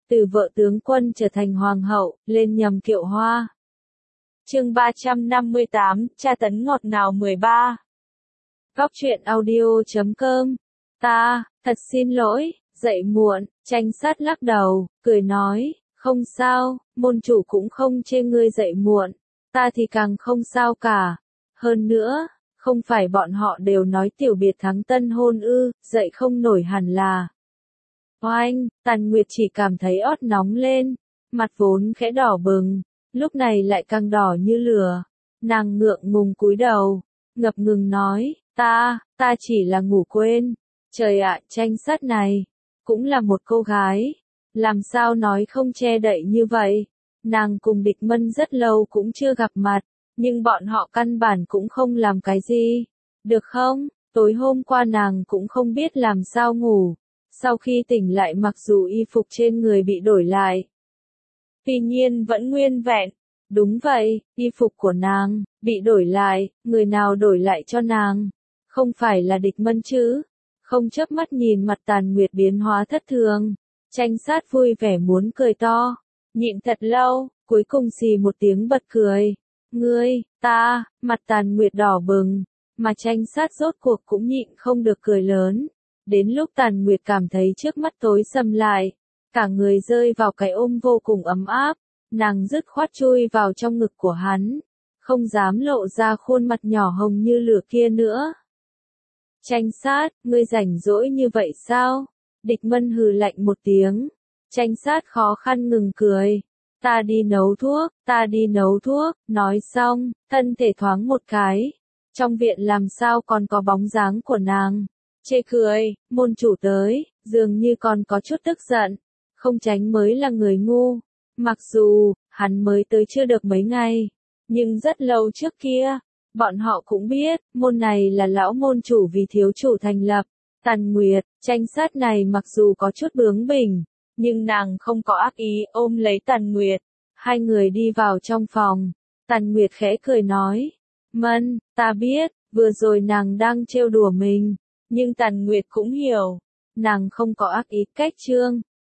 từ vợ tướng quân trở thành hoàng hậu, lên nhầm kiệu hoa. Chương 358, tra tấn ngọt ngào 13. Góc truyện audio.com. Thật xin lỗi, dậy muộn. Tranh sát lắc đầu, cười nói, không sao, môn chủ cũng không chê ngươi dậy muộn, ta thì càng không sao cả. Hơn nữa, không phải bọn họ đều nói tiểu biệt thắng tân hôn ư, dậy không nổi hẳn là. Oanh, Tàn Nguyệt chỉ cảm thấy ót nóng lên, mặt vốn khẽ đỏ bừng, lúc này lại càng đỏ như lửa. Nàng ngượng ngùng cúi đầu, ngập ngừng nói, ta chỉ là ngủ quên. Trời ạ, Tranh sát này, cũng là một cô gái, làm sao nói không che đậy như vậy. Nàng cùng Địch Mân rất lâu cũng chưa gặp mặt, nhưng bọn họ căn bản cũng không làm cái gì. Được không, tối hôm qua nàng cũng không biết làm sao ngủ. Sau khi tỉnh lại mặc dù y phục trên người bị đổi lại, tuy nhiên vẫn nguyên vẹn. Đúng vậy, y phục của nàng bị đổi lại, người nào đổi lại cho nàng? Không phải là Địch Mân chứ? Không chớp mắt nhìn mặt Tàn Nguyệt biến hóa thất thường, Tranh sát vui vẻ muốn cười to, nhịn thật lâu, cuối cùng xì một tiếng bật cười. Ngươi, mặt Tàn Nguyệt đỏ bừng, mà Tranh sát rốt cuộc cũng nhịn không được cười lớn. Đến lúc Tàn Nguyệt cảm thấy trước mắt tối sầm lại, cả người rơi vào cái ôm vô cùng ấm áp, nàng dứt khoát chui vào trong ngực của hắn, không dám lộ ra khuôn mặt nhỏ hồng như lửa kia nữa. Tranh sát, ngươi rảnh rỗi như vậy sao? Địch Mân hừ lạnh một tiếng. Tranh sát khó khăn ngừng cười. Ta đi nấu thuốc, nói xong, thân thể thoáng một cái. Trong viện làm sao còn có bóng dáng của nàng. Chê cười, môn chủ tới, dường như còn có chút tức giận. Không tránh mới là người ngu. Mặc dù, hắn mới tới chưa được mấy ngày, nhưng rất lâu trước kia, bọn họ cũng biết, môn này là lão môn chủ vì thiếu chủ thành lập. Tàn Nguyệt, Tranh sát này mặc dù có chút bướng bỉnh, nhưng nàng không có ác ý, ôm lấy Tàn Nguyệt. Hai người đi vào trong phòng. Tàn Nguyệt khẽ cười nói, Mân, ta biết, vừa rồi nàng đang trêu đùa mình, nhưng Tàn Nguyệt cũng hiểu, nàng không có ác ý. Cách chương